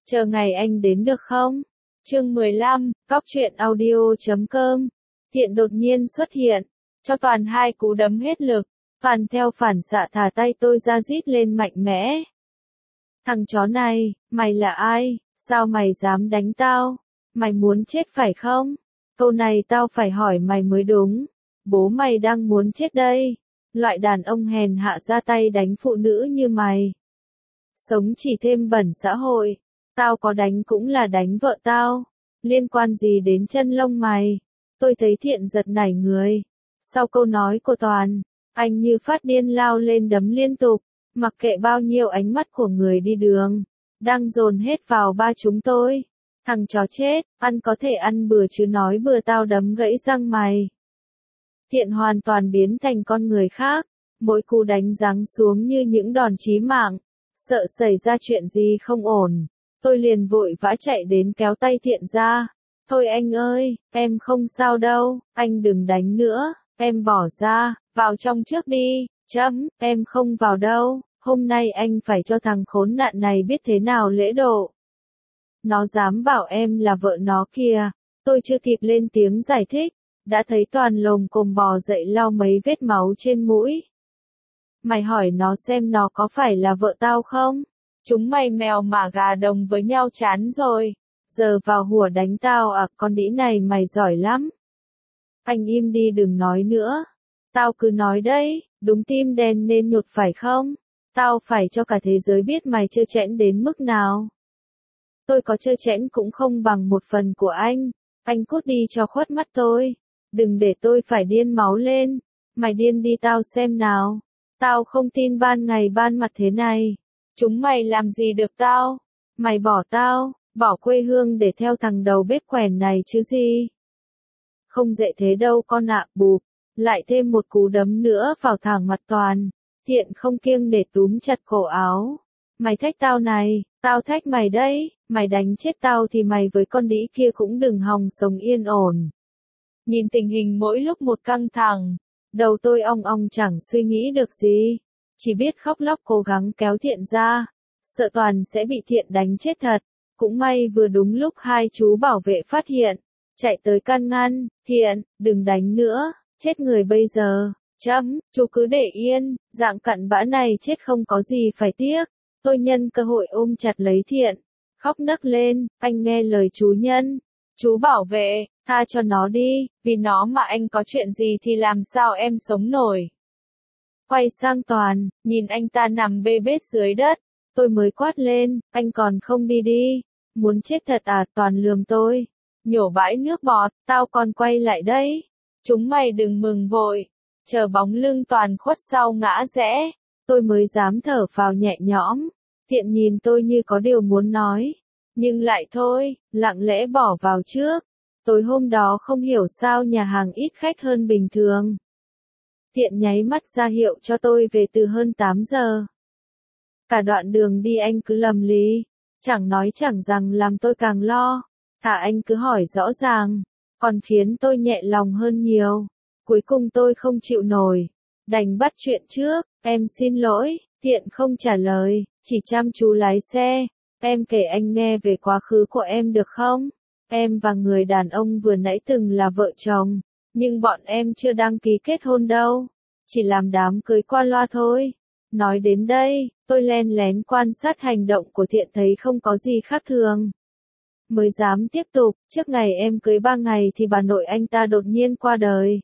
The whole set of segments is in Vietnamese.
Chờ ngày anh đến được không? Chương 15, Cóc truyện audio.com. Thiện đột nhiên xuất hiện, cho Toàn hai cú đấm hết lực. Toàn theo phản xạ thả tay tôi ra rít lên mạnh mẽ. Thằng chó này, mày là ai? Sao mày dám đánh tao? Mày muốn chết phải không? Câu này tao phải hỏi mày mới đúng. Bố mày đang muốn chết đây. Loại đàn ông hèn hạ ra tay đánh phụ nữ như mày. Sống chỉ thêm bẩn xã hội. Tao có đánh cũng là đánh vợ tao. Liên quan gì đến chân lông mày? Tôi thấy Thiện giật nảy người. Sau câu nói của Toàn, anh như phát điên lao lên đấm liên tục, mặc kệ bao nhiêu ánh mắt của người đi đường, đang dồn hết vào ba chúng tôi. Thằng chó chết, ăn có thể ăn bừa chứ nói bừa tao đấm gãy răng mày. Thiện hoàn toàn biến thành con người khác, mỗi cú đánh giáng xuống như những đòn chí mạng. Sợ xảy ra chuyện gì không ổn, tôi liền vội vã chạy đến kéo tay Thiện ra. Thôi anh ơi, em không sao đâu, anh đừng đánh nữa, em bỏ ra, vào trong trước đi, em không vào đâu, hôm nay anh phải cho thằng khốn nạn này biết thế nào lễ độ. Nó dám bảo em là vợ nó kìa, tôi chưa kịp lên tiếng giải thích, đã thấy Toàn lồm cồm bò dậy lau mấy vết máu trên mũi. Mày hỏi nó xem nó có phải là vợ tao không? Chúng mày mèo mà gà đồng với nhau chán rồi. Giờ vào hùa đánh tao à, con đĩ này mày giỏi lắm. Anh im đi đừng nói nữa. Tao cứ nói đấy, đúng tim đen nên nhột phải không? Tao phải cho cả thế giới biết mày trơ trẽn đến mức nào. Tôi có trơ trẽn cũng không bằng một phần của anh cút đi cho khuất mắt tôi. Đừng để tôi phải điên máu lên. Mày điên đi tao xem nào. Tao không tin ban ngày ban mặt thế này. Chúng mày làm gì được tao? Mày bỏ tao, bỏ quê hương để theo thằng đầu bếp quèn này chứ gì? Không dễ thế đâu con ạ, bụp. Lại thêm một cú đấm nữa vào thẳng mặt Toàn. Thiện không kiêng để túm chặt cổ áo. Mày thách tao này, tao thách mày đấy, mày đánh chết tao thì mày với con đĩ kia cũng đừng hòng sống yên ổn. Nhìn tình hình mỗi lúc một căng thẳng. Đầu tôi ong ong chẳng suy nghĩ được gì. Chỉ biết khóc lóc cố gắng kéo Thiện ra. Sợ Toàn sẽ bị Thiện đánh chết thật. Cũng may vừa đúng lúc hai chú bảo vệ phát hiện. Chạy tới can ngăn. Thiện, đừng đánh nữa. Chết người bây giờ. Chú cứ để yên. Dạng cặn bã này chết không có gì phải tiếc. Tôi nhân cơ hội ôm chặt lấy Thiện. Khóc nấc lên. Anh nghe lời chú Nhân. Chú bảo vệ, tha cho nó đi, vì nó mà anh có chuyện gì thì làm sao em sống nổi. Quay sang Toàn, nhìn anh ta nằm bê bết dưới đất, tôi mới quát lên, anh còn không đi đi, muốn chết thật à? Toàn lườm tôi, nhổ bãi nước bọt, tao còn quay lại đấy, chúng mày đừng mừng vội, chờ bóng lưng Toàn khuất sau ngã rẽ, tôi mới dám thở phào nhẹ nhõm. Thiện nhìn tôi như có điều muốn nói. Nhưng lại thôi, lặng lẽ bỏ vào trước. Tối hôm đó không hiểu sao nhà hàng ít khách hơn bình thường. Thiện nháy mắt ra hiệu cho tôi về từ hơn 8 giờ. Cả đoạn đường đi anh cứ lầm lì, chẳng nói chẳng rằng làm tôi càng lo. Thà anh cứ hỏi rõ ràng, còn khiến tôi nhẹ lòng hơn nhiều. Cuối cùng tôi không chịu nổi, đành bắt chuyện trước, em xin lỗi. Thiện không trả lời, chỉ chăm chú lái xe. Em kể anh nghe về quá khứ của em được không? Em và người đàn ông vừa nãy từng là vợ chồng, nhưng bọn em chưa đăng ký kết hôn đâu, chỉ làm đám cưới qua loa thôi. Nói đến đây, tôi len lén quan sát hành động của Thiện thấy không có gì khác thường. Mới dám tiếp tục, trước ngày em cưới 3 ngày thì bà nội anh ta đột nhiên qua đời.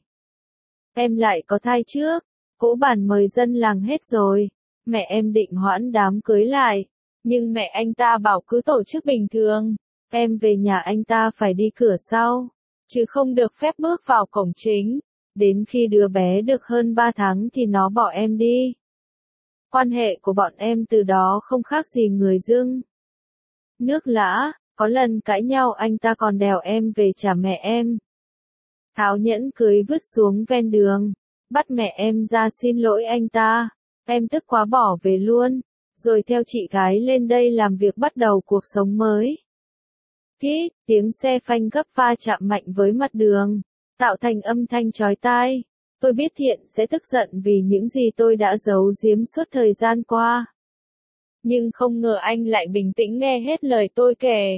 Em lại có thai trước, cỗ bản mời dân làng hết rồi, mẹ em định hoãn đám cưới lại. Nhưng mẹ anh ta bảo cứ tổ chức bình thường, em về nhà anh ta phải đi cửa sau, chứ không được phép bước vào cổng chính. Đến khi đứa bé được hơn 3 tháng thì nó bỏ em đi. Quan hệ của bọn em từ đó không khác gì người dưng nước lã, có lần cãi nhau anh ta còn đèo em về trả mẹ em. Tháo nhẫn cưới vứt xuống ven đường, bắt mẹ em ra xin lỗi anh ta, em tức quá bỏ về luôn. Rồi theo chị gái lên đây làm việc bắt đầu cuộc sống mới. Kít, tiếng xe phanh gấp va chạm mạnh với mặt đường, tạo thành âm thanh chói tai. Tôi biết Thiện sẽ tức giận vì những gì tôi đã giấu giếm suốt thời gian qua. nhưng không ngờ anh lại bình tĩnh nghe hết lời tôi kể.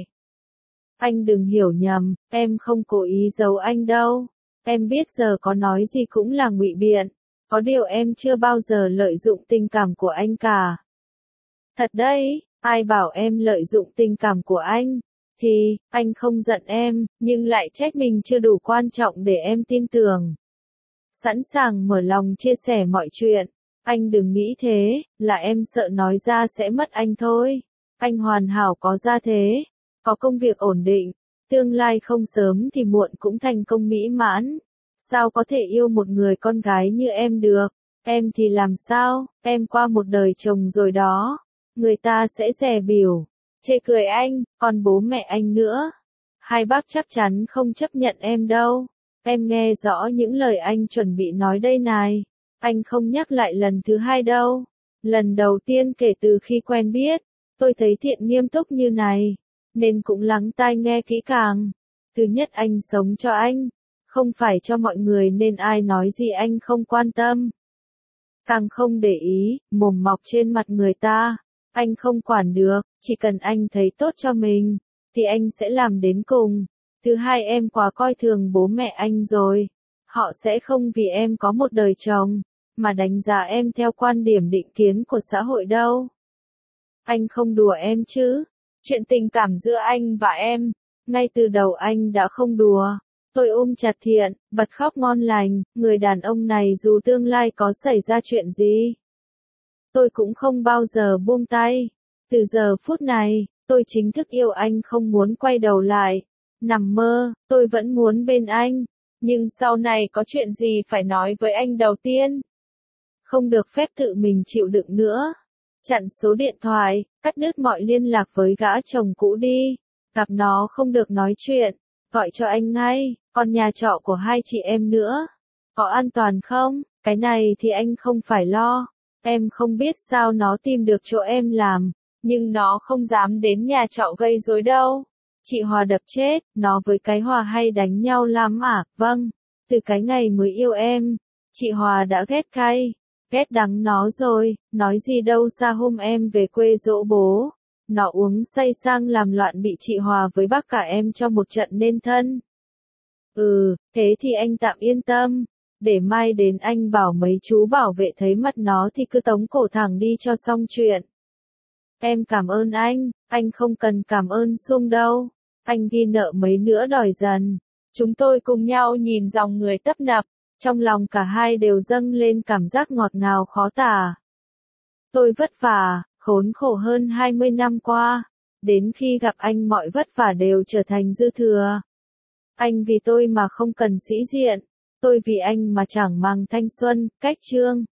Anh đừng hiểu nhầm, em không cố ý giấu anh đâu. Em biết giờ có nói gì cũng là ngụy biện. Có điều em chưa bao giờ lợi dụng tình cảm của anh cả. Thật đấy, ai bảo em lợi dụng tình cảm của anh? Thì, anh không giận em, nhưng lại trách mình chưa đủ quan trọng để em tin tưởng. Sẵn sàng mở lòng chia sẻ mọi chuyện. Anh đừng nghĩ thế, là em sợ nói ra sẽ mất anh thôi. Anh hoàn hảo có gia thế, có công việc ổn định, tương lai không sớm thì muộn cũng thành công mỹ mãn. Sao có thể yêu một người con gái như em được? Em thì làm sao? Em qua một đời chồng rồi đó. Người ta sẽ dè bỉu, chê cười anh, còn bố mẹ anh nữa. Hai bác chắc chắn không chấp nhận em đâu. Em nghe rõ những lời anh chuẩn bị nói đây này. Anh không nhắc lại lần thứ hai đâu. Lần đầu tiên kể từ khi quen biết, tôi thấy Thiện nghiêm túc như này, nên cũng lắng tai nghe kỹ càng. Thứ nhất, anh sống cho anh, không phải cho mọi người, nên ai nói gì anh không quan tâm. Càng không để ý, mồm mọc trên mặt người ta. Anh không quản được, chỉ cần anh thấy tốt cho mình, thì anh sẽ làm đến cùng. Thứ hai, em quá coi thường bố mẹ anh rồi. Họ sẽ không vì em có một đời chồng, mà đánh giá em theo quan điểm định kiến của xã hội đâu. Anh không đùa em chứ? Chuyện tình cảm giữa anh và em, ngay từ đầu anh đã không đùa. Tôi ôm chặt Thiện, bật khóc ngon lành, người đàn ông này dù tương lai có xảy ra chuyện gì, tôi cũng không bao giờ buông tay. Từ giờ phút này, tôi chính thức yêu anh, không muốn quay đầu lại. Nằm mơ, tôi vẫn muốn bên anh. Nhưng sau này có chuyện gì phải nói với anh đầu tiên. Không được phép tự mình chịu đựng nữa. Chặn số điện thoại, cắt đứt mọi liên lạc với gã chồng cũ đi. Gặp nó không được nói chuyện. Gọi cho anh ngay, còn nhà trọ của hai chị em nữa. Có an toàn không? Cái này thì anh không phải lo. Em không biết sao nó tìm được chỗ em làm, nhưng nó không dám đến nhà trọ gây rối đâu. Chị Hòa đập chết, nó với cái Hòa hay đánh nhau lắm à? Vâng, từ cái ngày mới yêu em, chị Hòa đã ghét cay, ghét đắng nó rồi, nói gì đâu xa hôm em về quê dỗ bố. Nó uống say sang làm loạn, bị chị Hòa với bác cả em cho một trận nên thân. Thế thì anh tạm yên tâm. Để mai đến anh bảo mấy chú bảo vệ thấy mặt nó thì cứ tống cổ thẳng đi cho xong chuyện. Em cảm ơn anh không cần cảm ơn sung đâu. Anh ghi nợ mấy nữa đòi dần. Chúng tôi cùng nhau nhìn dòng người tấp nập, trong lòng cả hai đều dâng lên cảm giác ngọt ngào khó tả. Tôi vất vả, khốn khổ hơn 20 năm qua. Đến khi gặp anh mọi vất vả đều trở thành dư thừa. Anh vì tôi mà không cần sĩ diện. Tôi vì anh mà chẳng màng thanh xuân, cách chương.